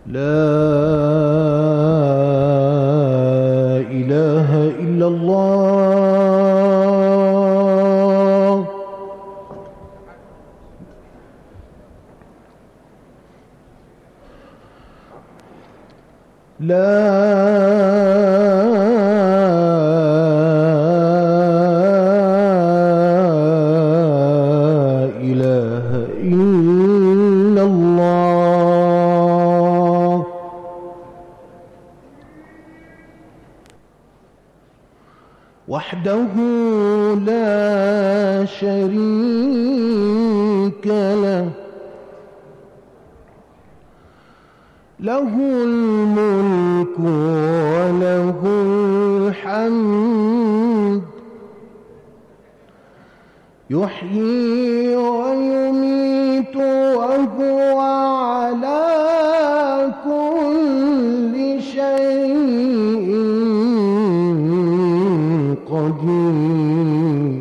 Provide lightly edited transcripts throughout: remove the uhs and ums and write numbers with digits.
لا إله إلا الله. لا إله إلا الله. وحده لا شريك له، له الملك وله الحمد، يحيي ويميت وهو على كل شيء قدير.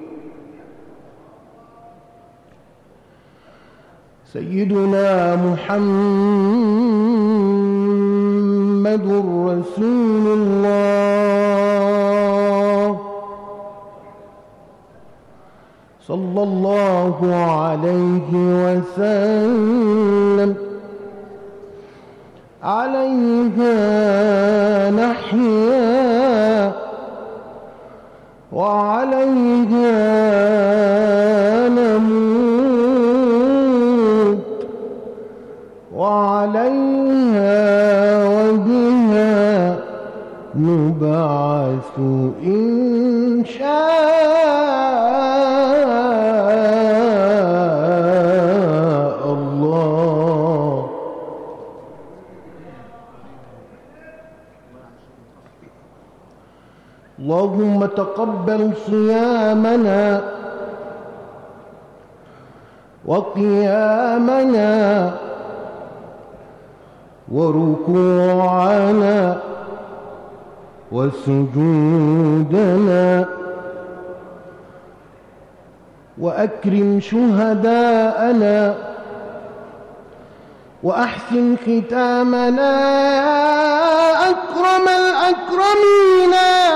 سيدنا محمد رسول الله صلى الله عليه وسلم، عليها نحيا وعليها نموت، وعليها وبها نبعث إن شاء الله. اللهم تقبل صيامنا وقيامنا وركوعنا وسجودنا، وأكرم شهداءنا وأحسن ختامنا يا أكرم الأكرمين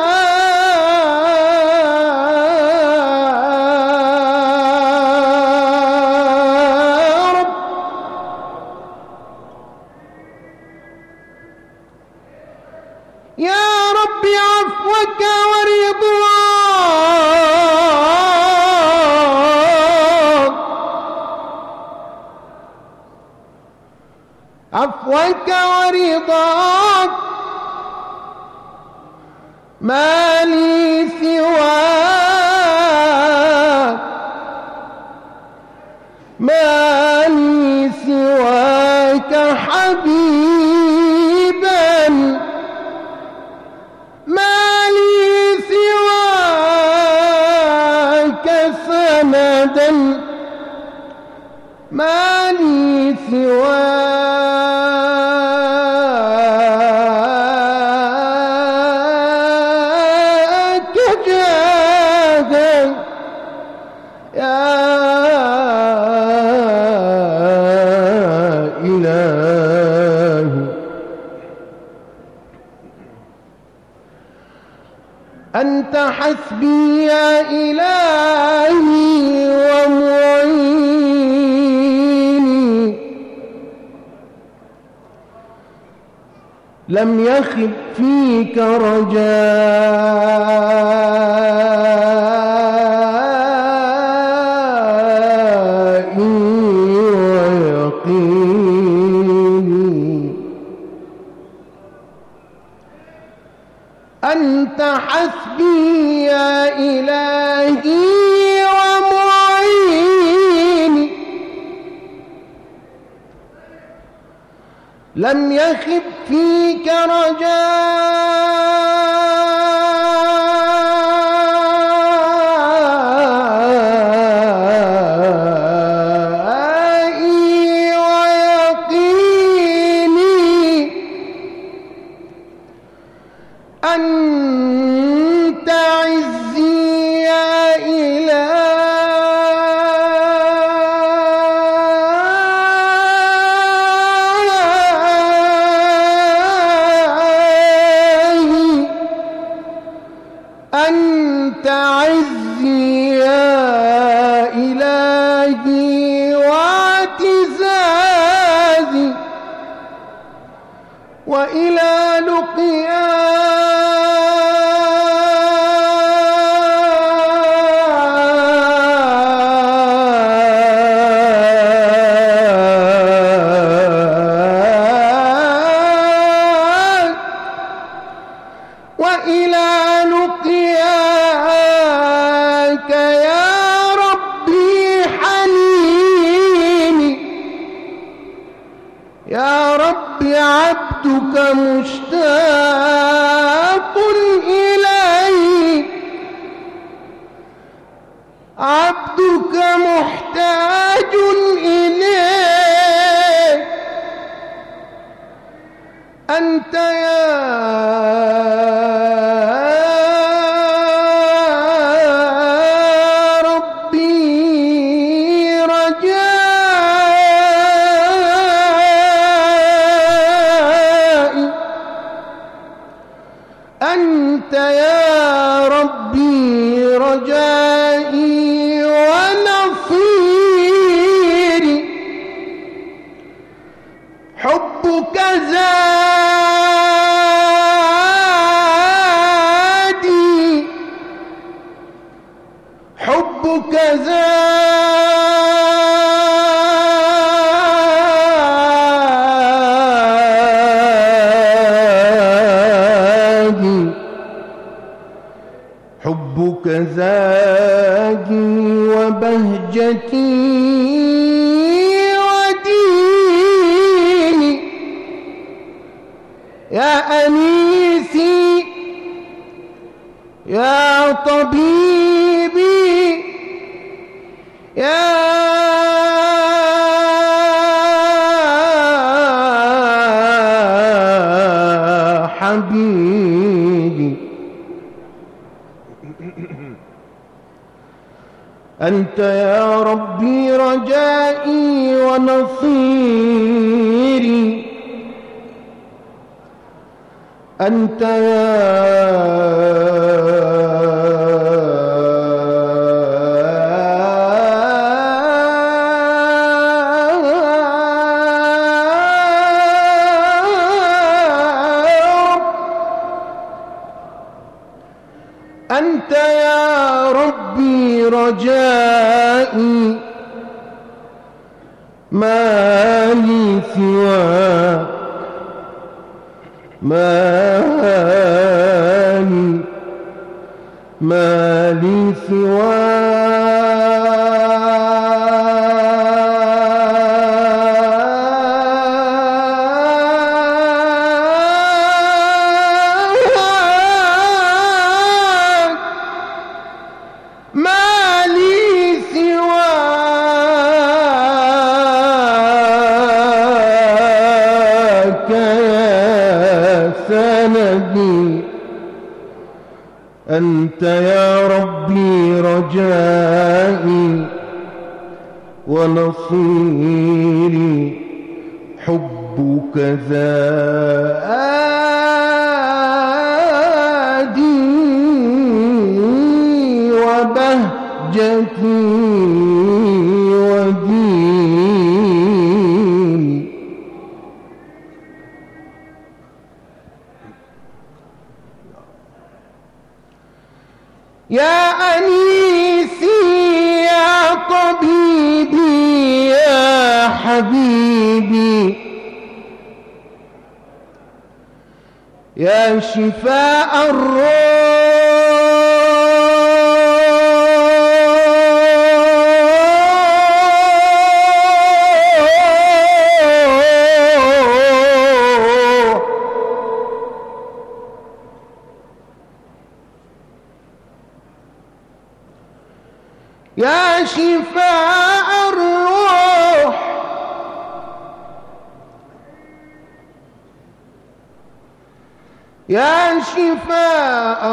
يا رب، عفوك ورضاك، عفوك ورضاك، ما لي سواك، ما لي سواك حبيبا، ما لي سواك سندا، ما لي سواك جادا يا إلهي. أنت حسبي يا إلهي ومعيني، لم يخب فيك رجائي ويقيني. أنت حسبي يا إلهي ومعيني، لم يخب فيك رجائي ويقيني. أنت عزي يا إلهي وإلى لقياك يا ربي حنيني. يا رب عبدك مشتاق إليك، عبدك محتاج إليك. أنت يا ربي رجائي، أنت يا ربي رجائي ونصيري. حبك زادي، حبك زادي، حبك زادي وبهجتي وديني. يا أنيسي يا طبيبي يا حبيبي. أنت يا ربي رجائي ونصيري، أنت أنت يا ربي رجائي، ما لي سواك، ما لي سواك، ما لي سواك يا سندي. أنت يا ربي رجائي ونصيري، حبك زادي وبهجتي وديني. يا أنيسي يا طبيبي يا حبيبي، يا شفاء الروح يا شفاء الروح، يا شفاء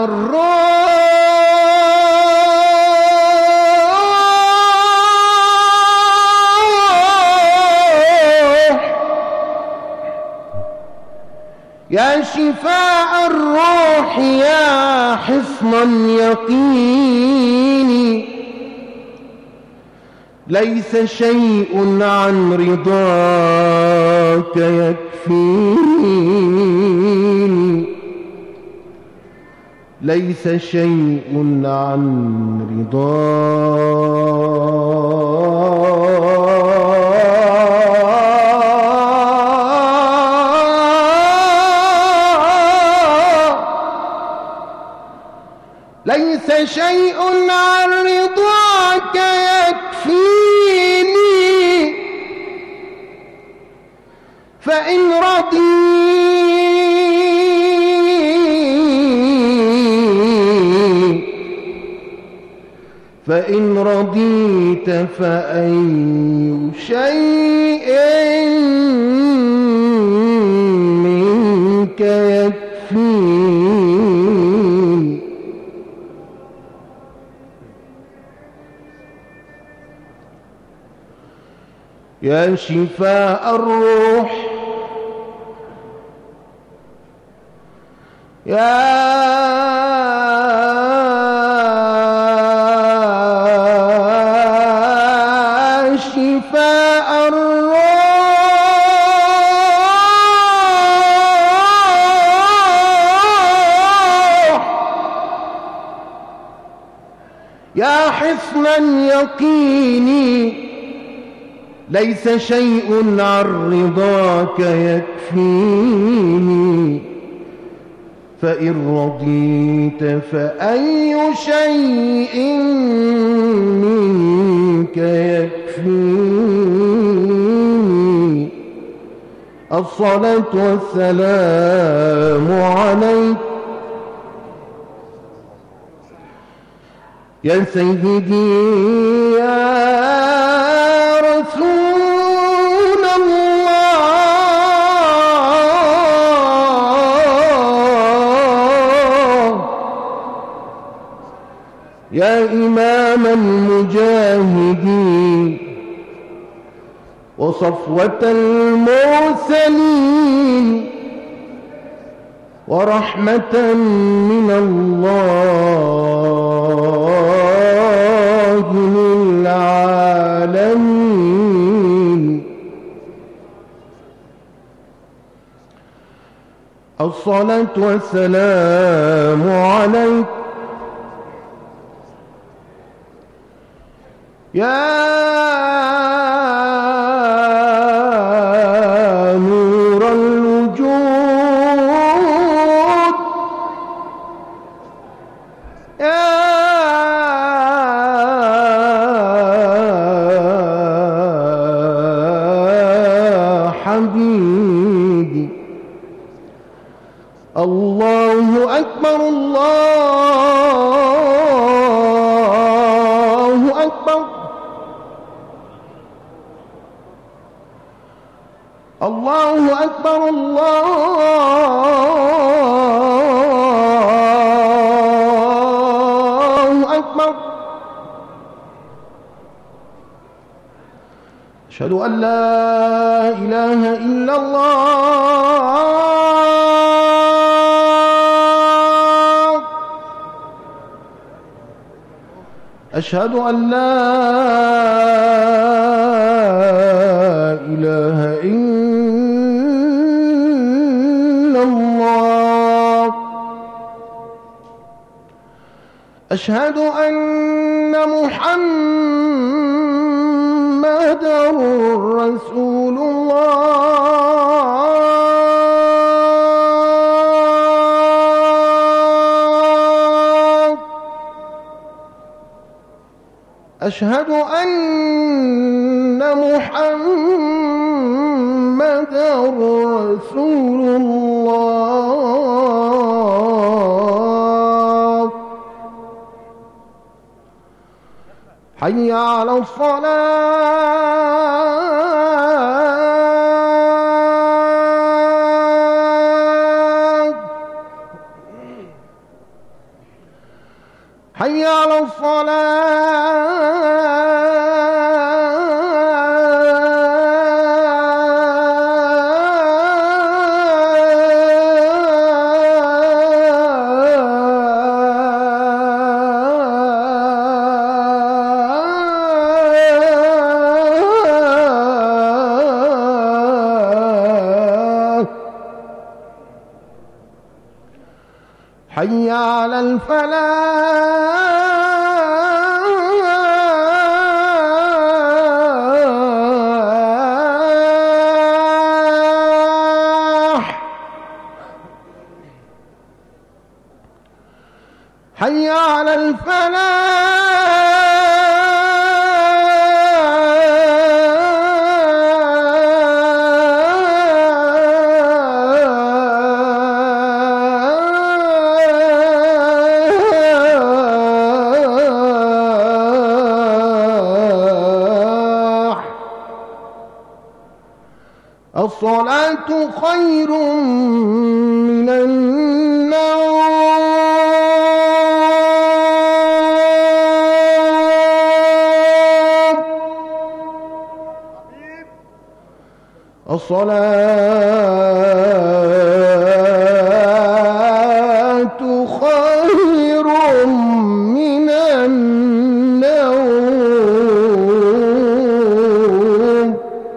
الروح، يا شفاء الروح، يا حصن اليقين. ليس شيء عن رضاك يكفي يكفيني ليس شيء عن ليس شيء عن رضاك يكفيني فإن رضيت فأي شيء منك يكفيني يا شفاء الروح يا شفاء الروح يا حصنا يقيني ليس شيء عن رضاك يكفيني فإن رضيت فأي شيء منك يكفيني الصلاة والسلام عليك يا سيدي يا رسول الله يا إمام المجاهدين وصفوة المرسلين ورحمة من الله للعالمين الصلاة والسلام عليك يا نور الوجود يا حبيبي الله أكبر الله أكبر الله أكبر الله أكبر أشهد أن لا إله إلا الله أشهد أن لا إله إلا الله أشهد أن محمدًا رسول الله أشهد أن محمدًا رسول الله حي على الصلاة حي على الصلاة حي على الفلاح حي على الفلاح. الصلاة خير من الصلاة خير من النوم.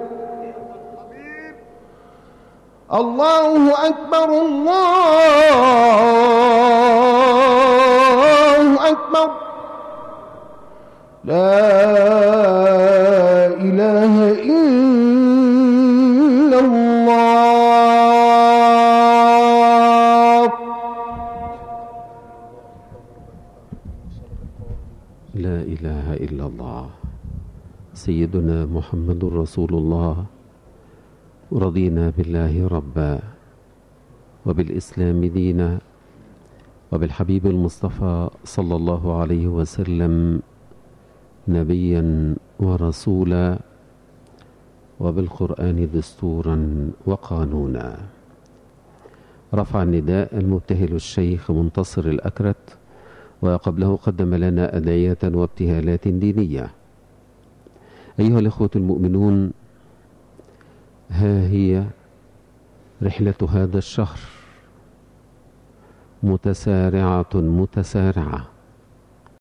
الله أكبر الله أكبر لا إله إلا الله. لا إله إلا الله سيدنا محمد رسول الله. رضينا بالله ربا وبالإسلام دينا وبالحبيب المصطفى صلى الله عليه وسلم نبيا ورسولا وبالقرآن دستورا وقانونا. رفع النداء المبتهل الشيخ منتصر الأكرت، وقبله قدم لنا أدعية وابتهالات دينية. أيها الإخوة المؤمنون، ها هي رحلة هذا الشهر متسارعة